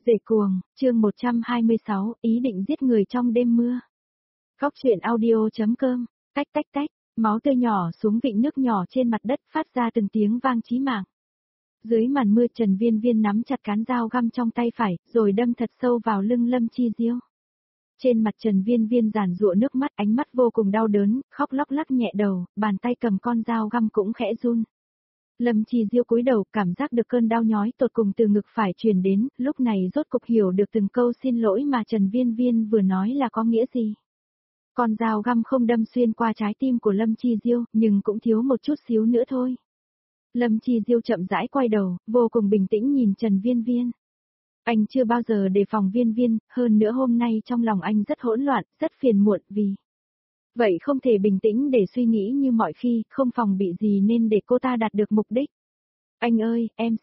Rể cuồng, chương 126, ý định giết người trong đêm mưa. Góc truyện audio.com, tách tách tách, máu tươi nhỏ xuống vịnh nước nhỏ trên mặt đất phát ra từng tiếng vang chí mạng. Dưới màn mưa Trần Viên Viên nắm chặt cán dao găm trong tay phải, rồi đâm thật sâu vào lưng Lâm Chi Diêu. Trên mặt Trần Viên Viên giàn giụa nước mắt, ánh mắt vô cùng đau đớn, khóc lóc lắc nhẹ đầu, bàn tay cầm con dao găm cũng khẽ run. Lâm Chi Diêu cúi đầu, cảm giác được cơn đau nhói tột cùng từ ngực phải truyền đến, lúc này rốt cục hiểu được từng câu xin lỗi mà Trần Viên Viên vừa nói là có nghĩa gì. Con dao găm không đâm xuyên qua trái tim của Lâm Chi Diêu, nhưng cũng thiếu một chút xíu nữa thôi. Lâm Chi Diêu chậm rãi quay đầu, vô cùng bình tĩnh nhìn Trần Viên Viên. Anh chưa bao giờ đề phòng Viên Viên, hơn nữa hôm nay trong lòng anh rất hỗn loạn, rất phiền muộn vì... Vậy không thể bình tĩnh để suy nghĩ như mọi khi, không phòng bị gì nên để cô ta đạt được mục đích. Anh ơi, em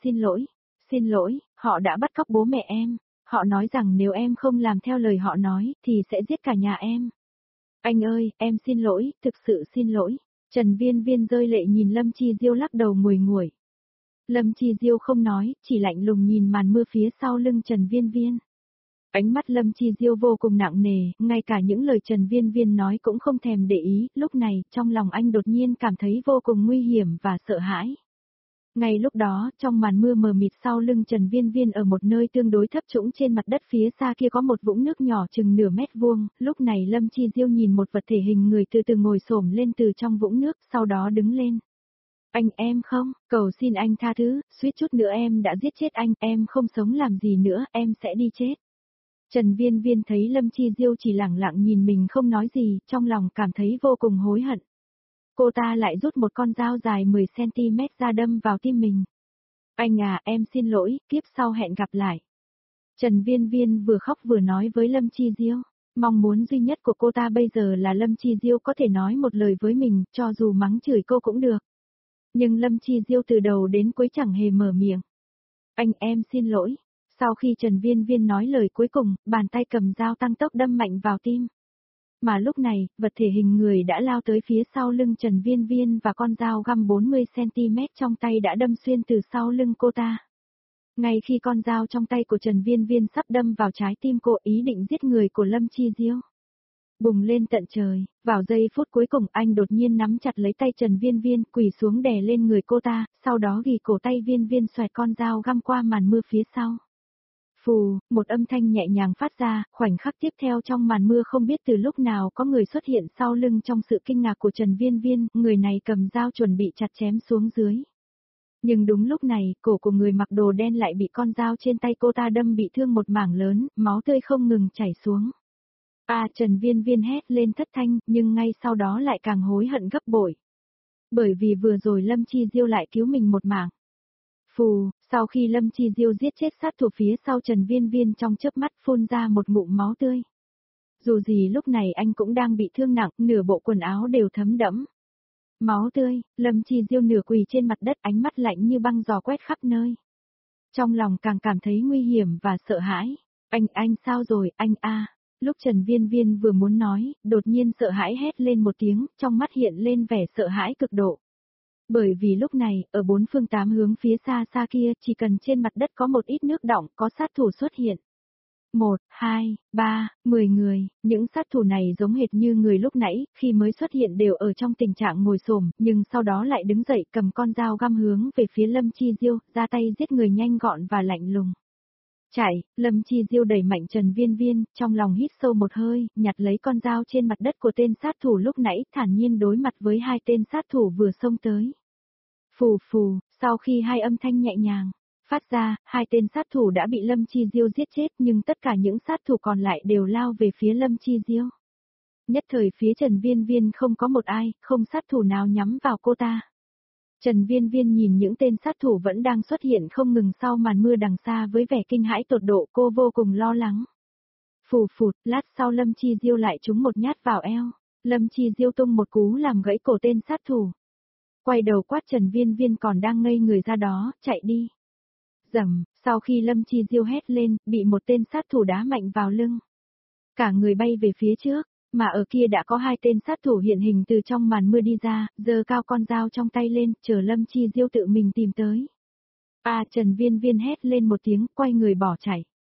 xin lỗi, họ đã bắt cóc bố mẹ em, họ nói rằng nếu em không làm theo lời họ nói, thì sẽ giết cả nhà em. Anh ơi, em xin lỗi, thực sự xin lỗi. Trần Viên Viên rơi lệ nhìn Lâm Chi Diêu lắc đầu nguồi nguồi. Lâm Chi Diêu không nói, chỉ lạnh lùng nhìn màn mưa phía sau lưng Trần Viên Viên. Ánh mắt Lâm Chi Diêu vô cùng nặng nề, ngay cả những lời Trần Viên Viên nói cũng không thèm để ý, lúc này, trong lòng anh đột nhiên cảm thấy vô cùng nguy hiểm và sợ hãi. Ngay lúc đó, trong màn mưa mờ mịt sau lưng Trần Viên Viên ở một nơi tương đối thấp trũng trên mặt đất phía xa kia có một vũng nước nhỏ chừng nửa mét vuông, lúc này Lâm Chi Diêu nhìn một vật thể hình người từ từ ngồi xổm lên từ trong vũng nước, sau đó đứng lên. Anh em không, cầu xin anh tha thứ, suýt chút nữa em đã giết chết anh, em không sống làm gì nữa, em sẽ đi chết. Trần Viên Viên thấy Lâm Chi Diêu chỉ lẳng lặng nhìn mình không nói gì, trong lòng cảm thấy vô cùng hối hận. Cô ta lại rút một con dao dài 10cm ra đâm vào tim mình. Anh à, em xin lỗi, kiếp sau hẹn gặp lại. Trần Viên Viên vừa khóc vừa nói với Lâm Chi Diêu. Mong muốn duy nhất của cô ta bây giờ là Lâm Chi Diêu có thể nói một lời với mình, cho dù mắng chửi cô cũng được. Nhưng Lâm Chi Diêu từ đầu đến cuối chẳng hề mở miệng. Anh em xin lỗi. Sau khi Trần Viên Viên nói lời cuối cùng, bàn tay cầm dao tăng tốc đâm mạnh vào tim. Mà lúc này, vật thể hình người đã lao tới phía sau lưng Trần Viên Viên và con dao găm 40cm trong tay đã đâm xuyên từ sau lưng cô ta. Ngay khi con dao trong tay của Trần Viên Viên sắp đâm vào trái tim cô, ý định giết người của Lâm Chi Diêu bùng lên tận trời, vào giây phút cuối cùng anh đột nhiên nắm chặt lấy tay Trần Viên Viên, quỳ xuống đè lên người cô ta, sau đó ghi cổ tay Viên Viên xoẹt con dao găm qua màn mưa phía sau. Phù, một âm thanh nhẹ nhàng phát ra, khoảnh khắc tiếp theo trong màn mưa không biết từ lúc nào có người xuất hiện sau lưng. Trong sự kinh ngạc của Trần Viên Viên, người này cầm dao chuẩn bị chặt chém xuống dưới. Nhưng đúng lúc này, cổ của người mặc đồ đen lại bị con dao trên tay cô ta đâm bị thương một mảng lớn, máu tươi không ngừng chảy xuống. Trần Viên Viên hét lên thất thanh, nhưng ngay sau đó lại càng hối hận gấp bội. Bởi vì vừa rồi Lâm Chi Diêu lại cứu mình một mạng. Phù, sau khi Lâm Chi Diêu giết chết sát thủ phía sau Trần Viên Viên trong chớp mắt phun ra một ngụm máu tươi. Dù gì lúc này anh cũng đang bị thương nặng, nửa bộ quần áo đều thấm đẫm. Máu tươi, Lâm Chi Diêu nửa quỳ trên mặt đất, ánh mắt lạnh như băng giò quét khắp nơi. Trong lòng càng cảm thấy nguy hiểm và sợ hãi. Anh sao rồi, anh a? Lúc Trần Viên Viên vừa muốn nói, đột nhiên sợ hãi hét lên một tiếng, trong mắt hiện lên vẻ sợ hãi cực độ. Bởi vì lúc này, ở bốn phương tám hướng phía xa xa kia, chỉ cần trên mặt đất có một ít nước đọng, có sát thủ xuất hiện. 1, 2, 3, 10 người, những sát thủ này giống hệt như người lúc nãy, khi mới xuất hiện đều ở trong tình trạng ngồi xổm, nhưng sau đó lại đứng dậy cầm con dao găm hướng về phía Lâm Chi Diêu, ra tay giết người nhanh gọn và lạnh lùng. Chạy, Lâm Chi Diêu đẩy mạnh Trần Viên Viên, trong lòng hít sâu một hơi, nhặt lấy con dao trên mặt đất của tên sát thủ lúc nãy, thản nhiên đối mặt với hai tên sát thủ vừa xông tới. Phù phù, sau khi hai âm thanh nhẹ nhàng phát ra, hai tên sát thủ đã bị Lâm Chi Diêu giết chết, nhưng tất cả những sát thủ còn lại đều lao về phía Lâm Chi Diêu. Nhất thời phía Trần Viên Viên không có một ai, không sát thủ nào nhắm vào cô ta. Trần Viên Viên nhìn những tên sát thủ vẫn đang xuất hiện không ngừng sau màn mưa đằng xa với vẻ kinh hãi tột độ, cô vô cùng lo lắng. Phù phụt, lát sau Lâm Chi Diêu lại trúng một nhát vào eo. Lâm Chi Diêu tung một cú làm gãy cổ tên sát thủ. Quay đầu quát Trần Viên Viên còn đang ngây người ra đó, chạy đi. Rầm, sau khi Lâm Chi Diêu hét lên, bị một tên sát thủ đá mạnh vào lưng. Cả người bay về phía trước, mà ở kia đã có hai tên sát thủ hiện hình từ trong màn mưa đi ra, giơ cao con dao trong tay lên, chờ Lâm Chi Diêu tự mình tìm tới. Trần Viên Viên hét lên một tiếng, quay người bỏ chạy.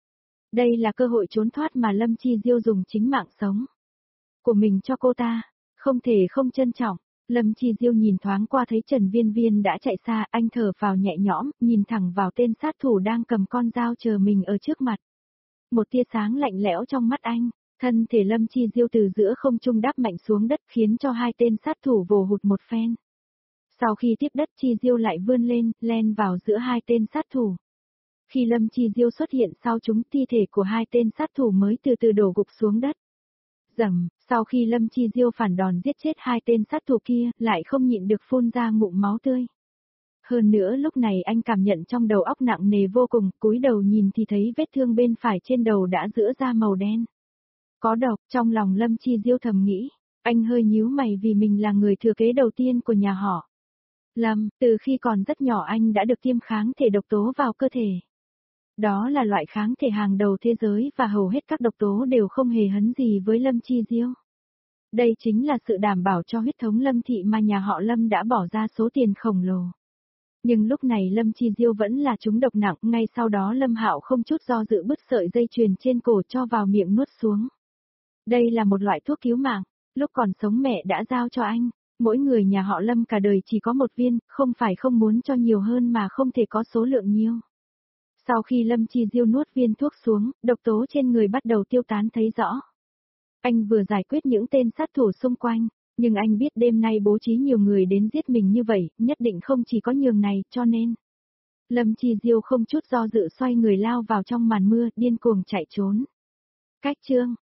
Đây là cơ hội trốn thoát mà Lâm Chi Diêu dùng chính mạng sống của mình cho cô ta, không thể không trân trọng. Lâm Chi Diêu nhìn thoáng qua thấy Trần Viên Viên đã chạy xa, anh thở vào nhẹ nhõm, nhìn thẳng vào tên sát thủ đang cầm con dao chờ mình ở trước mặt. Một tia sáng lạnh lẽo trong mắt anh, thân thể Lâm Chi Diêu từ giữa không trung đáp mạnh xuống đất khiến cho hai tên sát thủ vồ hụt một phen. Sau khi tiếp đất Chi Diêu lại vươn lên, len vào giữa hai tên sát thủ. Khi Lâm Chi Diêu xuất hiện sau chúng, thi thể của hai tên sát thủ mới từ từ đổ gục xuống đất. Rầm, sau khi Lâm Chi Diêu phản đòn giết chết hai tên sát thủ kia, lại không nhịn được phun ra ngụm máu tươi. Hơn nữa lúc này anh cảm nhận trong đầu óc nặng nề vô cùng, cúi đầu nhìn thì thấy vết thương bên phải trên đầu đã rữa ra màu đen. Có độc, trong lòng Lâm Chi Diêu thầm nghĩ, anh hơi nhíu mày vì mình là người thừa kế đầu tiên của nhà họ. Lâm, từ khi còn rất nhỏ anh đã được tiêm kháng thể độc tố vào cơ thể. Đó là loại kháng thể hàng đầu thế giới và hầu hết các độc tố đều không hề hấn gì với Lâm Chi Diêu. Đây chính là sự đảm bảo cho huyết thống Lâm thị mà nhà họ Lâm đã bỏ ra số tiền khổng lồ. Nhưng lúc này Lâm Chi Diêu vẫn là trúng độc nặng, ngay sau đó Lâm Hạo không chút do dự bứt sợi dây chuyền trên cổ cho vào miệng nuốt xuống. Đây là một loại thuốc cứu mạng, lúc còn sống mẹ đã giao cho anh, mỗi người nhà họ Lâm cả đời chỉ có một viên, không phải không muốn cho nhiều hơn mà không thể có số lượng nhiều. Sau khi Lâm Chi Diêu nuốt viên thuốc xuống, độc tố trên người bắt đầu tiêu tán thấy rõ. Anh vừa giải quyết những tên sát thủ xung quanh, nhưng anh biết đêm nay bố trí nhiều người đến giết mình như vậy, nhất định không chỉ có nhường này, cho nên Lâm Chi Diêu không chút do dự xoay người lao vào trong màn mưa, điên cuồng chạy trốn. Cách chương